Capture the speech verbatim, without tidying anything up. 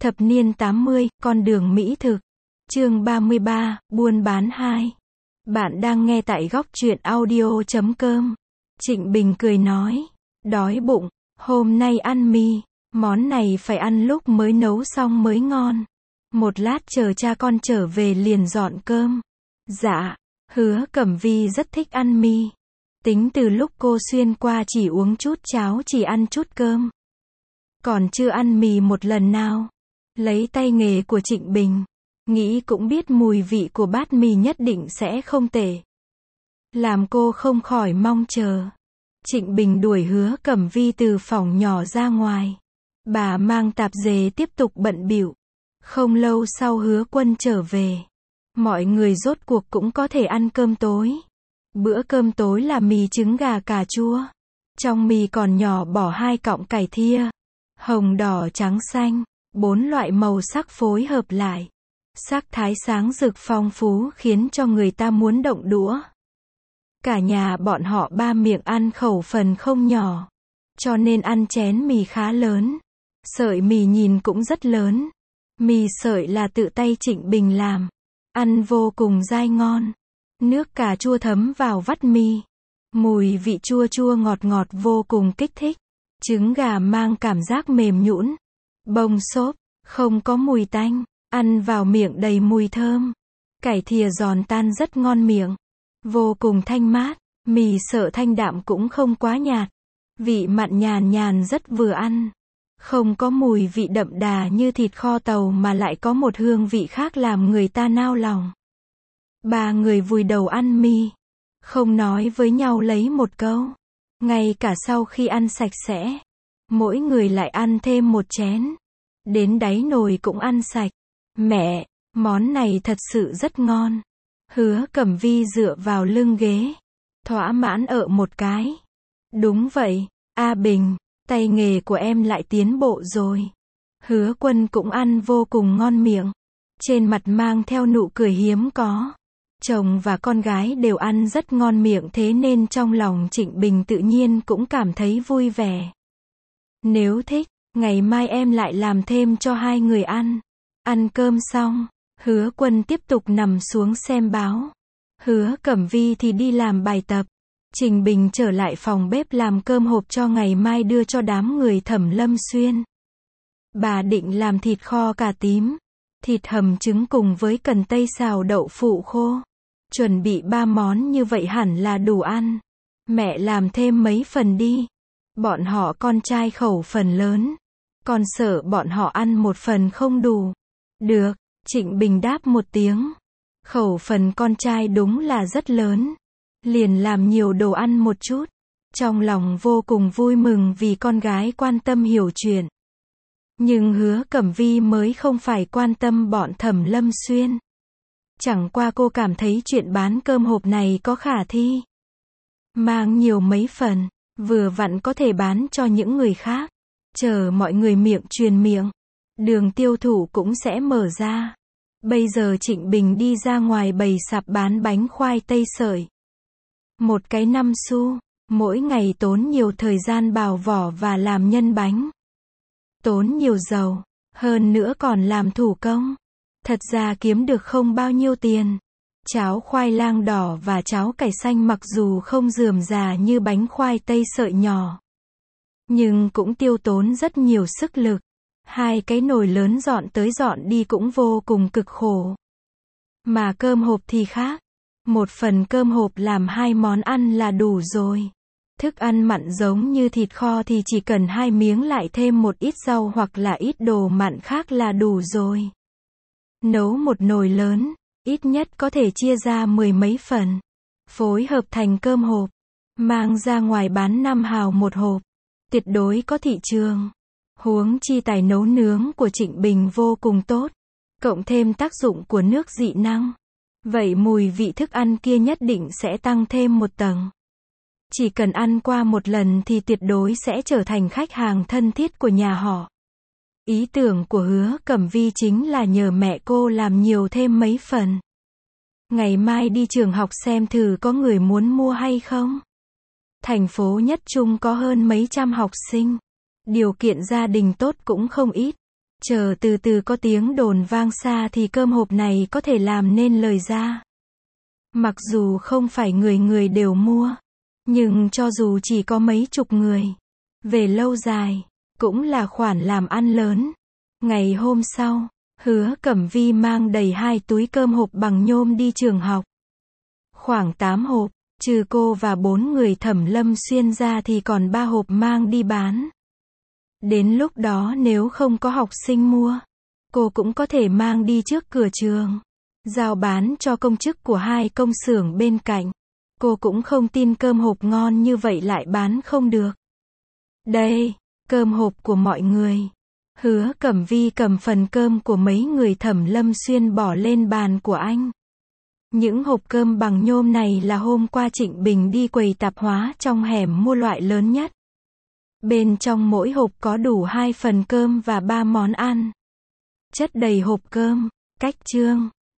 Thập niên tám mươi, con đường mỹ thực. Chương ba mươi ba, buôn bán hai. Bạn đang nghe tại góc truyện audio chấm com. Trịnh Bình cười nói, đói bụng, hôm nay ăn mì, món này phải ăn lúc mới nấu xong mới ngon. Một lát chờ cha con trở về liền dọn cơm. Dạ, Hứa Cẩm Vi rất thích ăn mì. Tính từ lúc cô xuyên qua chỉ uống chút cháo, chỉ ăn chút cơm. Còn chưa ăn mì một lần nào. Lấy tay nghề của Trịnh Bình, nghĩ cũng biết mùi vị của bát mì nhất định sẽ không tệ. Làm cô không khỏi mong chờ. Trịnh Bình đuổi Hứa Cẩm Vi từ phòng nhỏ ra ngoài. Bà mang tạp dề tiếp tục bận bịu. Không lâu sau Hứa Quân trở về. Mọi người rốt cuộc cũng có thể ăn cơm tối. Bữa cơm tối là mì trứng gà cà chua. Trong mì còn nhỏ bỏ hai cọng cải thia. Hồng, đỏ, trắng, xanh. Bốn loại màu sắc phối hợp lại. Sắc thái sáng rực phong phú khiến cho người ta muốn động đũa. Cả nhà bọn họ ba miệng ăn khẩu phần không nhỏ. Cho nên ăn chén mì khá lớn. Sợi mì nhìn cũng rất lớn. Mì sợi là tự tay Trịnh Bình làm. Ăn vô cùng dai ngon. Nước cà chua thấm vào vắt mì. Mùi vị chua chua ngọt ngọt vô cùng kích thích. Trứng gà mang cảm giác mềm nhũn. Bông xốp, không có mùi tanh. Ăn vào miệng đầy mùi thơm. Cải thìa giòn tan rất ngon miệng. Vô cùng thanh mát. Mì sợi thanh đạm cũng không quá nhạt. Vị mặn nhàn nhàn rất vừa ăn. Không có mùi vị đậm đà như thịt kho tàu mà lại có một hương vị khác làm người ta nao lòng. Ba người vùi đầu ăn mì. Không nói với nhau lấy một câu. Ngay cả sau khi ăn sạch sẽ. Mỗi người lại ăn thêm một chén. Đến đáy nồi cũng ăn sạch. Mẹ, món này thật sự rất ngon. Hứa Cẩm Vi dựa vào lưng ghế. Thỏa mãn ợ một cái. Đúng vậy, A Bình, tay nghề của em lại tiến bộ rồi. Hứa Quân cũng ăn vô cùng ngon miệng. Trên mặt mang theo nụ cười hiếm có. Chồng và con gái đều ăn rất ngon miệng, thế nên trong lòng Trịnh Bình tự nhiên cũng cảm thấy vui vẻ. Nếu thích, ngày mai em lại làm thêm cho hai người ăn. Ăn cơm xong, Hứa Quân tiếp tục nằm xuống xem báo. Hứa Cẩm Vi thì đi làm bài tập. Trịnh Bình trở lại phòng bếp làm cơm hộp cho ngày mai đưa cho đám người Thẩm Lâm Xuyên. Bà định làm thịt kho cà tím, thịt hầm trứng cùng với cần tây xào đậu phụ khô. Chuẩn bị ba món như vậy hẳn là đủ ăn. Mẹ làm thêm mấy phần đi. Bọn họ con trai khẩu phần lớn. Còn sợ bọn họ ăn một phần không đủ. Được, Trịnh Bình đáp một tiếng. Khẩu phần con trai đúng là rất lớn. Liền làm nhiều đồ ăn một chút. Trong lòng vô cùng vui mừng vì con gái quan tâm hiểu chuyện. Nhưng Hứa Cẩm Vi mới không phải quan tâm bọn Thẩm Lâm Xuyên. Chẳng qua cô cảm thấy chuyện bán cơm hộp này có khả thi. Mang nhiều mấy phần, vừa vặn có thể bán cho những người khác. Chờ mọi người miệng truyền miệng, đường tiêu thụ cũng sẽ mở ra. Bây giờ Trịnh Bình đi ra ngoài bày sạp bán bánh khoai tây sợi. Một cái năm xu, mỗi ngày tốn nhiều thời gian bào vỏ và làm nhân bánh. Tốn nhiều dầu, hơn nữa còn làm thủ công. Thật ra kiếm được không bao nhiêu tiền. Cháo khoai lang đỏ và cháo cải xanh mặc dù không rườm rà như bánh khoai tây sợi nhỏ, nhưng cũng tiêu tốn rất nhiều sức lực. Hai cái nồi lớn dọn tới dọn đi cũng vô cùng cực khổ. Mà cơm hộp thì khác. Một phần cơm hộp làm hai món ăn là đủ rồi. Thức ăn mặn giống như thịt kho thì chỉ cần hai miếng lại thêm một ít rau hoặc là ít đồ mặn khác là đủ rồi. Nấu một nồi lớn, ít nhất có thể chia ra mười mấy phần. Phối hợp thành cơm hộp. Mang ra ngoài bán năm hào một hộp. Tuyệt đối có thị trường. Huống chi tài nấu nướng của Trịnh Bình vô cùng tốt. Cộng thêm tác dụng của nước dị năng. Vậy mùi vị thức ăn kia nhất định sẽ tăng thêm một tầng. Chỉ cần ăn qua một lần thì tuyệt đối sẽ trở thành khách hàng thân thiết của nhà họ. Ý tưởng của Hứa Cẩm Vi chính là nhờ mẹ cô làm nhiều thêm mấy phần. Ngày mai đi trường học xem thử có người muốn mua hay không. Thành phố Nhất Trung có hơn mấy trăm học sinh. Điều kiện gia đình tốt cũng không ít. Chờ từ từ có tiếng đồn vang xa thì cơm hộp này có thể làm nên lời ra. Mặc dù không phải người người đều mua, nhưng cho dù chỉ có mấy chục người, về lâu dài, cũng là khoản làm ăn lớn. Ngày hôm sau, Hứa Cẩm Vi mang đầy hai túi cơm hộp bằng nhôm đi trường học. Khoảng tám hộp, trừ cô và bốn người Thẩm Lâm Xuyên ra thì còn ba hộp mang đi bán. Đến lúc đó nếu không có học sinh mua, cô cũng có thể mang đi trước cửa trường, giao bán cho công chức của hai công xưởng bên cạnh. Cô cũng không tin cơm hộp ngon như vậy lại bán không được. Đây, cơm hộp của mọi người. Hứa Cẩm Vi cầm phần cơm của mấy người Thẩm Lâm Xuyên bỏ lên bàn của anh. Những hộp cơm bằng nhôm này là hôm qua Trịnh Bình đi quầy tạp hóa trong hẻm mua loại lớn nhất. Bên trong mỗi hộp có đủ hai phần cơm và ba món ăn. Chất đầy hộp cơm, cách chương.